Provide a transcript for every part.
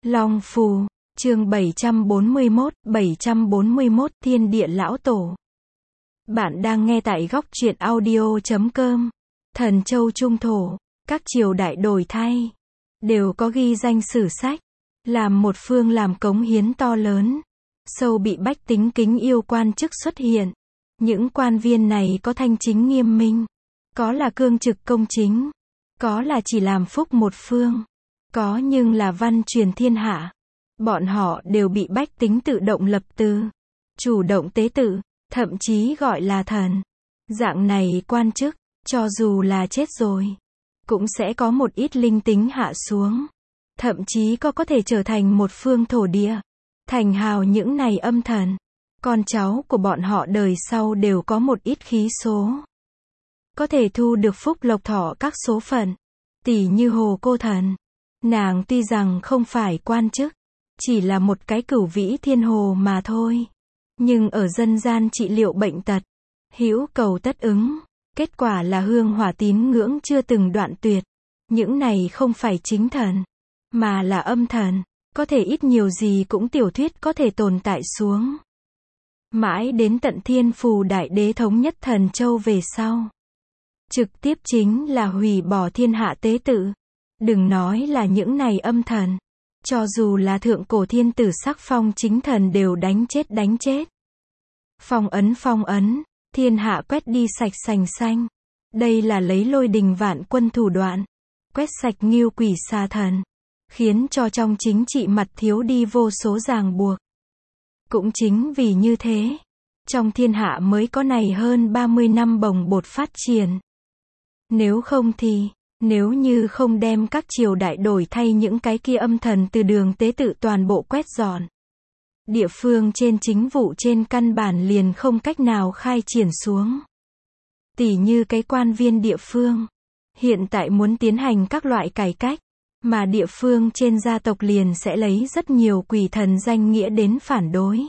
Long Phù, chương 741, Thiên Địa Lão Tổ. Bạn đang nghe tại góc truyện audio.com. Thần Châu Trung Thổ, các triều đại đổi thay, đều có ghi danh sử sách, làm một phương làm cống hiến to lớn, sâu bị bách tính kính yêu quan chức xuất hiện. Những quan viên này có thanh chính nghiêm minh, có là cương trực công chính, có là chỉ làm phúc một phương, có nhưng là văn truyền thiên hạ. Bọn họ đều bị bách tính tự động lập từ, chủ động tế tự, thậm chí gọi là thần. Dạng này quan chức, cho dù là chết rồi, cũng sẽ có một ít linh tính hạ xuống. Thậm chí có thể trở thành một phương thổ địa, thành hào những này âm thần. Con cháu của bọn họ đời sau đều có một ít khí số, có thể thu được phúc lộc thọ các số phận. Tỷ như Hồ Cô Thần, nàng tuy rằng không phải quan chức, chỉ là một cái cửu vĩ thiên hồ mà thôi, nhưng ở dân gian trị liệu bệnh tật, hữu cầu tất ứng, kết quả là hương hỏa tín ngưỡng chưa từng đoạn tuyệt. Những này không phải chính thần, mà là âm thần, có thể ít nhiều gì cũng tiểu thuyết có thể tồn tại xuống. Mãi đến tận Thiên Phù Đại Đế thống nhất Thần Châu về sau, trực tiếp chính là hủy bỏ thiên hạ tế tự. Đừng nói là những này âm thần, cho dù là thượng cổ thiên tử sắc phong chính thần đều đánh chết. Phong ấn, thiên hạ quét đi sạch sành xanh. Đây là lấy lôi đình vạn quân thủ đoạn, quét sạch nghêu quỷ xà thần, khiến cho trong chính trị mặt thiếu đi vô số ràng buộc. Cũng chính vì như thế, trong thiên hạ mới có này hơn 30 năm bồng bột phát triển. Nếu không thì, nếu như không đem các triều đại đổi thay những cái kia âm thần từ đường tế tự toàn bộ quét dọn, địa phương trên chính vụ trên căn bản liền không cách nào khai triển xuống. Tỷ như cái quan viên địa phương, hiện tại muốn tiến hành các loại cải cách, mà địa phương trên gia tộc liền sẽ lấy rất nhiều quỷ thần danh nghĩa đến phản đối.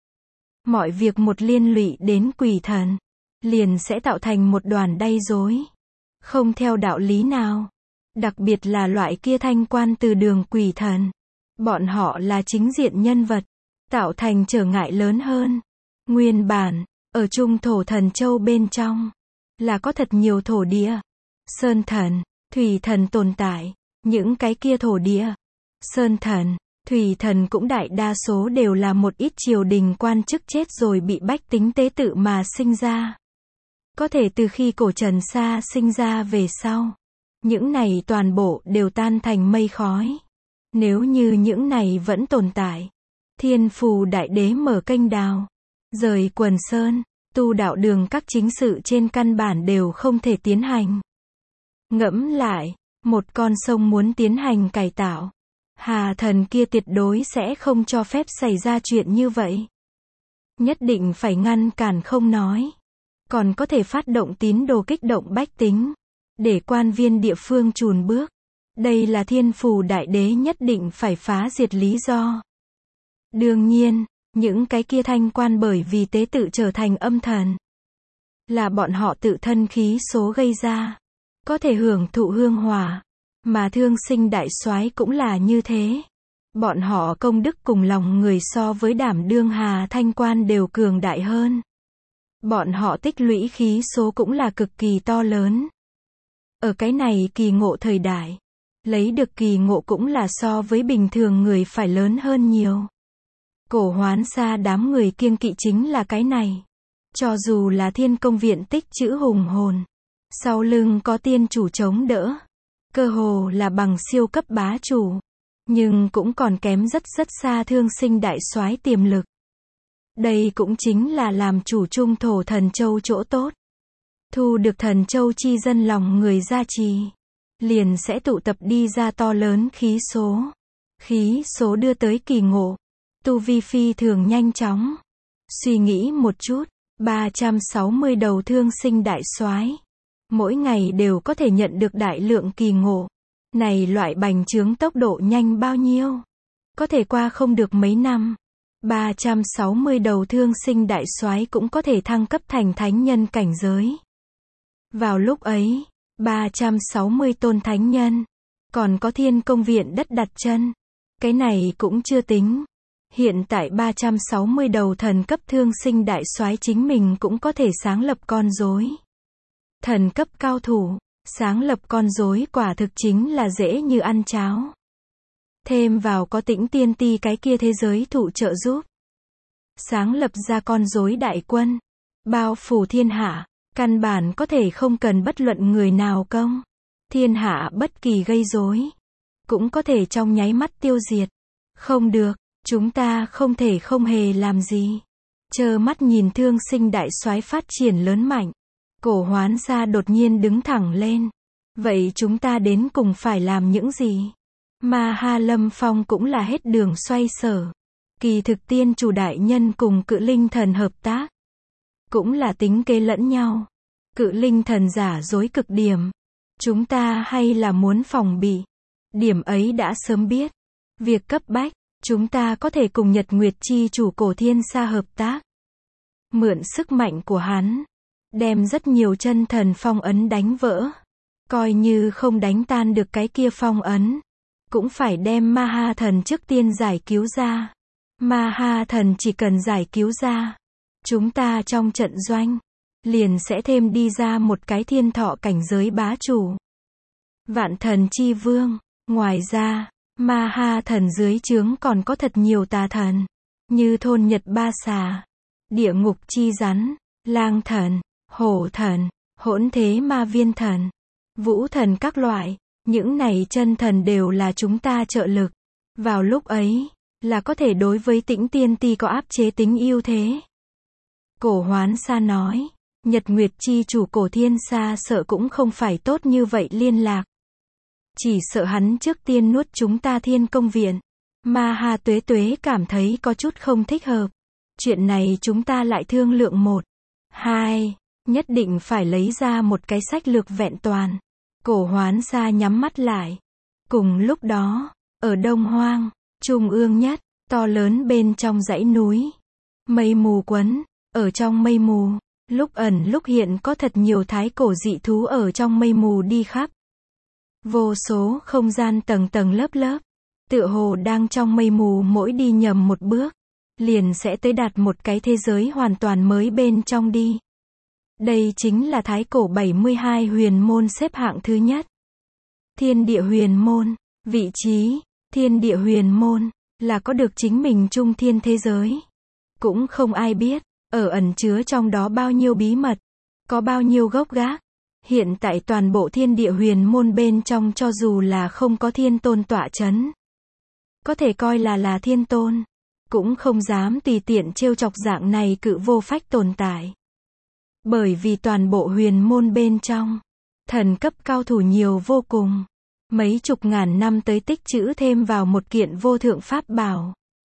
Mọi việc một liên lụy đến quỷ thần, liền sẽ tạo thành một đoàn đay rối, không theo đạo lý nào. Đặc biệt là loại kia thanh quan từ đường quỷ thần, bọn họ là chính diện nhân vật, tạo thành trở ngại lớn hơn. Nguyên bản, ở Trung Thổ Thần Châu bên trong, là có thật nhiều thổ địa, sơn thần, thủy thần tồn tại. Những cái kia thổ địa, sơn thần, thủy thần cũng đại đa số đều là một ít triều đình quan chức chết rồi bị bách tính tế tự mà sinh ra. Có thể từ khi cổ Trần Sa sinh ra về sau, những này toàn bộ đều tan thành mây khói. Nếu như những này vẫn tồn tại, Thiên Phù Đại Đế mở kênh đào, rời quần sơn, tu đạo đường các chính sự trên căn bản đều không thể tiến hành. Ngẫm lại, một con sông muốn tiến hành cải tạo, hà thần kia tuyệt đối sẽ không cho phép xảy ra chuyện như vậy. Nhất định phải ngăn cản không nói, còn có thể phát động tín đồ kích động bách tính, để quan viên địa phương chùn bước. Đây là Thiên Phù Đại Đế nhất định phải phá diệt lý do. Đương nhiên, những cái kia thanh quan bởi vì tế tự trở thành âm thần, là bọn họ tự thân khí số gây ra, có thể hưởng thụ hương hỏa. Mà Thương Sinh Đại Soái cũng là như thế. Bọn họ công đức cùng lòng người so với đảm đương hà thanh quan đều cường đại hơn. Bọn họ tích lũy khí số cũng là cực kỳ to lớn. Ở cái này kỳ ngộ thời đại, lấy được kỳ ngộ cũng là so với bình thường người phải lớn hơn nhiều. Cổ Hoán Sa đám người kiêng kỵ chính là cái này. Cho dù là Thiên Công Viện tích trữ hùng hồn, sau lưng có tiên chủ chống đỡ, cơ hồ là bằng siêu cấp bá chủ, nhưng cũng còn kém rất xa Thương Sinh Đại Soái tiềm lực. Đây cũng chính là làm chủ Trung Thổ Thần Châu chỗ tốt. Thu được Thần Châu chi dân lòng người gia trì, liền sẽ tụ tập đi ra to lớn khí số. Khí số đưa tới kỳ ngộ, tu vi phi thường nhanh chóng. Suy nghĩ một chút, 360 đầu Thương Sinh Đại Soái, mỗi ngày đều có thể nhận được đại lượng kỳ ngộ. Này loại bành trướng tốc độ nhanh bao nhiêu? Có thể qua không được mấy năm, 360 đầu Thương Sinh Đại Soái cũng có thể thăng cấp thành thánh nhân cảnh giới. Vào lúc ấy, 360 tôn thánh nhân, còn có Thiên Công Viện đất đặt chân, Cái này cũng chưa tính. Hiện tại 360 đầu thần cấp thương sinh đại soái chính mình cũng có thể sáng lập con rối. Thần cấp cao thủ, sáng lập con rối quả thực chính là dễ như ăn cháo. Thêm vào có Tĩnh Tiên Ti cái kia thế giới thụ trợ giúp. Sáng lập ra con rối đại quân, bao phủ thiên hạ, căn bản có thể không cần bất luận người nào công. Thiên hạ bất kỳ gây rối, cũng có thể trong nháy mắt tiêu diệt. Không được, chúng ta không thể không hề làm gì. Trơ mắt nhìn thương sinh đại soái phát triển lớn mạnh. Cổ Hoán Sa đột nhiên đứng thẳng lên. Vậy chúng ta đến cùng phải làm những gì? Ma Ha Lâm Phong cũng là hết đường xoay sở. Kỳ thực tiên chủ đại nhân cùng Cự Linh thần hợp tác, cũng là tính kế lẫn nhau. Cự Linh thần giả dối cực điểm. Chúng ta hay là muốn phòng bị. Điểm ấy đã sớm biết. Việc cấp bách, chúng ta có thể cùng Nhật Nguyệt chi chủ Cổ Thiên Sa hợp tác. Mượn sức mạnh của hắn, đem rất nhiều chân thần phong ấn đánh vỡ. Coi như không đánh tan được cái kia phong ấn, cũng phải đem Ma Ha thần trước tiên giải cứu ra. Ma Ha thần chỉ cần giải cứu ra, chúng ta trong trận doanh, liền sẽ thêm đi ra một cái thiên thọ cảnh giới bá chủ. Vạn thần chi vương. Ngoài ra, Ma Ha thần dưới trướng còn có thật nhiều tà thần, như thôn Nhật Ba Xà, địa ngục chi rắn, lang thần, hổ thần, hỗn thế ma viên thần, vũ thần các loại. Những này chân thần đều là chúng ta trợ lực. Vào lúc ấy, là có thể đối với Tĩnh Tiên Ti có áp chế tính ưu thế. Cổ Hoán Sa nói, Nhật Nguyệt chi chủ Cổ Thiên Sa sợ cũng không phải tốt như vậy liên lạc. Chỉ sợ hắn trước tiên nuốt chúng ta Thiên Công Viện. Ma Ha Tuế Tuế cảm thấy có chút không thích hợp. Chuyện này chúng ta lại thương lượng 1, 2, nhất định phải lấy ra một cái sách lược vẹn toàn. Cổ Hoán Sa nhắm mắt lại. Cùng lúc đó, ở Đông Hoang, trung ương nhất, to lớn bên trong dãy núi, mây mù quấn, ở trong mây mù, lúc ẩn lúc hiện có thật nhiều thái cổ dị thú ở trong mây mù đi khắp. Vô số không gian tầng tầng lớp lớp, tựa hồ đang trong mây mù mỗi đi nhầm một bước, liền sẽ tới đạt một cái thế giới hoàn toàn mới bên trong đi. Đây chính là thái cổ 72 huyền môn xếp hạng thứ nhất. Thiên địa huyền môn, vị trí, thiên địa huyền môn, là có được chính mình trung thiên thế giới. Cũng không ai biết, ở ẩn chứa trong đó bao nhiêu bí mật, có bao nhiêu gốc gác. Hiện tại toàn bộ thiên địa huyền môn bên trong cho dù là không có thiên tôn tọa chấn, có thể coi là thiên tôn, cũng không dám tùy tiện trêu chọc dạng này cự vô phách tồn tại. Bởi vì toàn bộ huyền môn bên trong, thần cấp cao thủ nhiều vô cùng. Mấy chục ngàn năm tới tích trữ thêm vào một kiện vô thượng pháp bảo.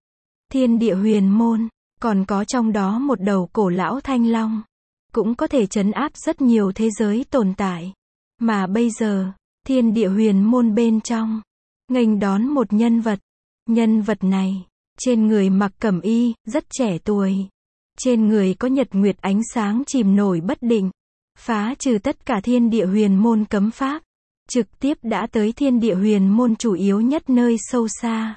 Thiên địa huyền môn, còn có trong đó một đầu cổ lão thanh long, cũng có thể trấn áp rất nhiều thế giới tồn tại. Mà bây giờ, thiên địa huyền môn bên trong, nghênh đón một nhân vật. Nhân vật này, trên người mặc cẩm y, rất trẻ tuổi. Trên người có nhật nguyệt ánh sáng chìm nổi bất định, phá trừ tất cả thiên địa huyền môn cấm pháp, trực tiếp đã tới thiên địa huyền môn chủ yếu nhất nơi sâu xa.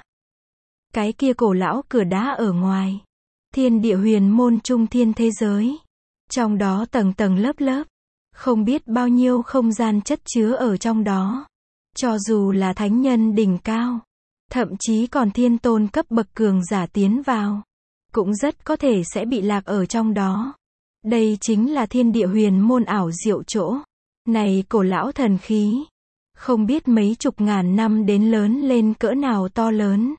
Cái kia cổ lão cửa đá ở ngoài, thiên địa huyền môn trung thiên thế giới, trong đó tầng tầng lớp lớp, không biết bao nhiêu không gian chất chứa ở trong đó. Cho dù là thánh nhân đỉnh cao, thậm chí còn thiên tôn cấp bậc cường giả tiến vào, cũng rất có thể sẽ bị lạc ở trong đó. Đây chính là thiên địa huyền môn ảo diệu chỗ. Này cổ lão thần khí, không biết mấy chục ngàn năm đến lớn lên cỡ nào to lớn.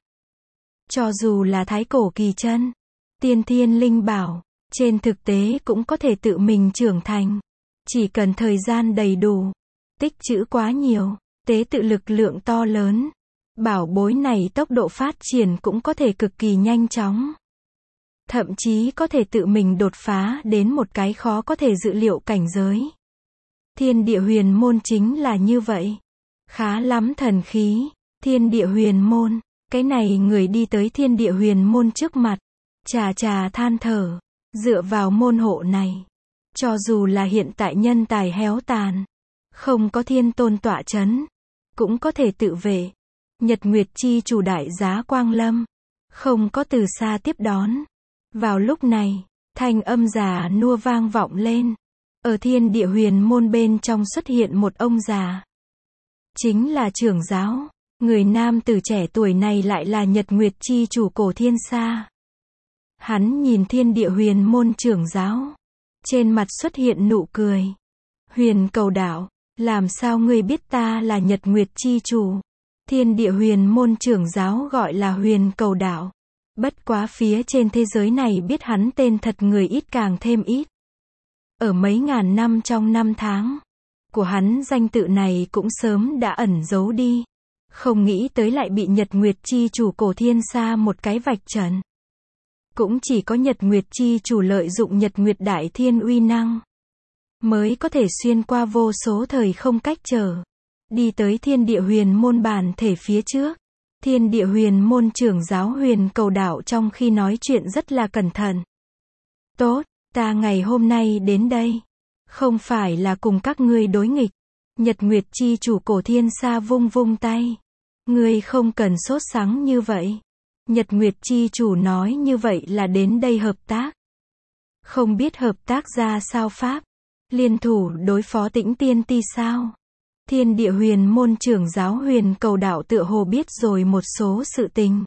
Cho dù là thái cổ kỳ chân, tiên thiên linh bảo, trên thực tế cũng có thể tự mình trưởng thành. Chỉ cần thời gian đầy đủ, tích trữ quá nhiều, tế tự lực lượng to lớn. Bảo bối này tốc độ phát triển cũng có thể cực kỳ nhanh chóng. Thậm chí có thể tự mình đột phá đến một cái khó có thể dự liệu cảnh giới. Thiên địa huyền môn chính là như vậy. Khá lắm thần khí. Thiên địa huyền môn. Cái này người đi tới thiên địa huyền môn trước mặt, chà than thở. Dựa vào môn hộ này, cho dù là hiện tại nhân tài héo tàn, không có thiên tôn tọa chấn, cũng có thể tự vệ. Nhật Nguyệt chi chủ đại giá quang lâm, không có từ xa tiếp đón. Vào lúc này, thanh âm già nua vang vọng lên. Ở thiên địa huyền môn bên trong xuất hiện một ông già. Chính là trưởng giáo. Người nam tử trẻ tuổi này lại là Nhật Nguyệt chi chủ Cổ Thiên Sa. Hắn nhìn thiên địa huyền môn trưởng giáo. Trên mặt xuất hiện nụ cười. Huyền cầu đạo, làm sao ngươi biết ta là Nhật Nguyệt chi chủ? Thiên địa huyền môn trưởng giáo gọi là huyền cầu đạo. Bất quá phía trên thế giới này biết hắn tên thật người ít càng thêm ít. Ở mấy ngàn năm trong năm tháng của hắn, danh tự này cũng sớm đã ẩn giấu đi. Không nghĩ tới lại bị Nhật Nguyệt chi chủ Cổ Thiên Sa một cái vạch trần. Cũng chỉ có Nhật Nguyệt chi chủ lợi dụng Nhật Nguyệt Đại Thiên uy năng, mới có thể xuyên qua vô số thời không cách trở, đi tới thiên địa huyền môn bản thể phía trước. Thiên địa huyền môn trưởng giáo huyền cầu đạo trong khi nói chuyện rất là cẩn thận. Tốt, ta ngày hôm nay đến đây, không phải là cùng các ngươi đối nghịch. Nhật Nguyệt chi chủ Cổ Thiên Sa vung vung tay. Ngươi không cần sốt sắng như vậy. Nhật Nguyệt chi chủ nói như vậy là đến đây hợp tác. Không biết hợp tác ra sao pháp? Liên thủ đối phó Tĩnh Tiên Ti sao? Thiên địa huyền môn trưởng giáo huyền cầu đạo tựa hồ biết rồi một số sự tình.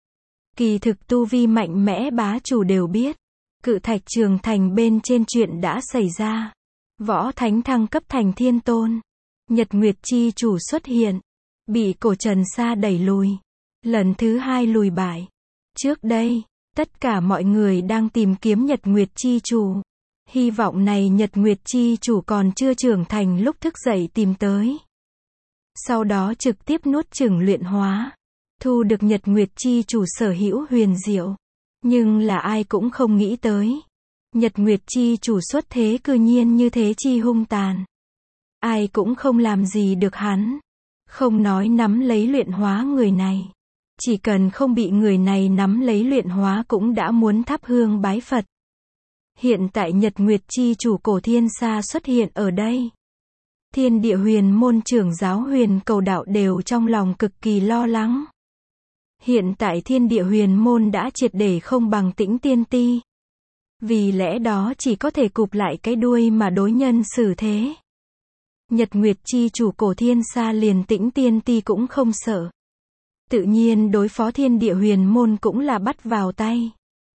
Kỳ thực tu vi mạnh mẽ bá chủ đều biết. Cự Thạch Trường Thành bên trên chuyện đã xảy ra. Võ Thánh thăng cấp thành thiên tôn. Nhật Nguyệt chi chủ xuất hiện. Bị Cổ Trần Sa đẩy lùi. Lần thứ 2 lùi bại. Trước đây, tất cả mọi người đang tìm kiếm Nhật Nguyệt chi chủ. Hy vọng này Nhật Nguyệt chi chủ còn chưa trưởng thành lúc thức dậy tìm tới. Sau đó trực tiếp nuốt chửng luyện hóa. Thu được Nhật Nguyệt chi chủ sở hữu huyền diệu. Nhưng là ai cũng không nghĩ tới. Nhật Nguyệt chi chủ xuất thế cư nhiên như thế chi hung tàn. Ai cũng không làm gì được hắn. Không nói nắm lấy luyện hóa người này. Chỉ cần không bị người này nắm lấy luyện hóa cũng đã muốn thắp hương bái Phật. Hiện tại Nhật Nguyệt chi chủ Cổ Thiên Sa xuất hiện ở đây. Thiên địa huyền môn trưởng giáo huyền cầu đạo đều trong lòng cực kỳ lo lắng. Hiện tại thiên địa huyền môn đã triệt để không bằng Tĩnh Tiên Ti. Vì lẽ đó chỉ có thể cụp lại cái đuôi mà đối nhân xử thế. Nhật Nguyệt chi chủ Cổ Thiên Sa liền Tĩnh Tiên Ti cũng không sợ. Tự nhiên đối phó thiên địa huyền môn cũng là bắt vào tay.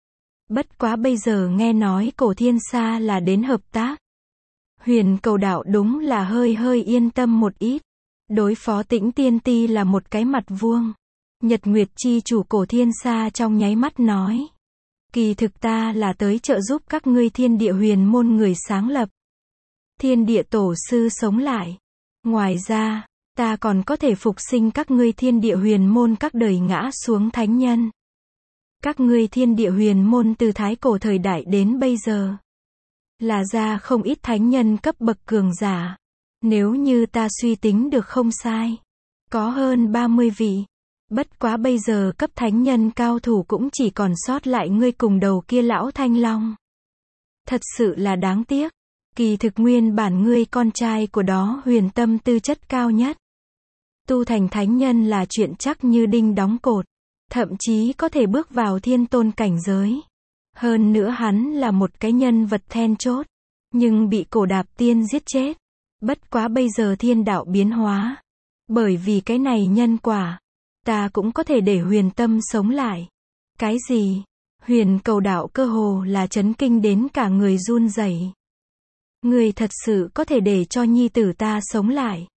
Bất quá bây giờ nghe nói Cổ Thiên Sa là đến hợp tác. Huyền cầu đạo đúng là hơi yên tâm một ít. Đối phó Tĩnh Tiên Ti là một cái mặt vuông. Nhật Nguyệt chi chủ Cổ Thiên Sa trong nháy mắt nói. Kỳ thực ta là tới trợ giúp các ngươi thiên địa huyền môn người sáng lập. Thiên địa tổ sư sống lại. Ngoài ra, ta còn có thể phục sinh các ngươi thiên địa huyền môn các đời ngã xuống thánh nhân. Các ngươi thiên địa huyền môn từ thái cổ thời đại đến bây giờ. Là ra không ít thánh nhân cấp bậc cường giả. Nếu như ta suy tính được không sai. Có hơn 30 vị. Bất quá bây giờ cấp thánh nhân cao thủ cũng chỉ còn sót lại ngươi cùng đầu kia lão thanh long. Thật sự là đáng tiếc. Kỳ thực nguyên bản ngươi con trai của đó huyền tâm tư chất cao nhất. Tu thành thánh nhân là chuyện chắc như đinh đóng cột. Thậm chí có thể bước vào thiên tôn cảnh giới. Hơn nữa hắn là một cái nhân vật then chốt. Nhưng bị Cổ Đạp Tiên giết chết. Bất quá bây giờ thiên đạo biến hóa. Bởi vì cái này nhân quả. Ta cũng có thể để huyền tâm sống lại. Cái gì? Huyền cầu đạo cơ hồ là chấn kinh đến cả người run rẩy. Ngươi thật sự có thể để cho nhi tử ta sống lại.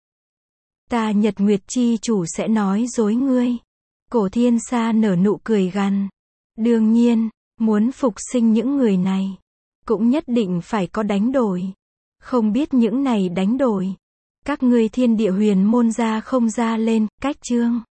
Ta Nhật Nguyệt chi chủ sẽ nói dối ngươi. Cổ Thiên Sa nở nụ cười gằn. Đương nhiên, muốn phục sinh những người này, cũng nhất định phải có đánh đổi. Không biết những này đánh đổi. Các ngươi thiên địa huyền môn ra không ra lên, cách chương.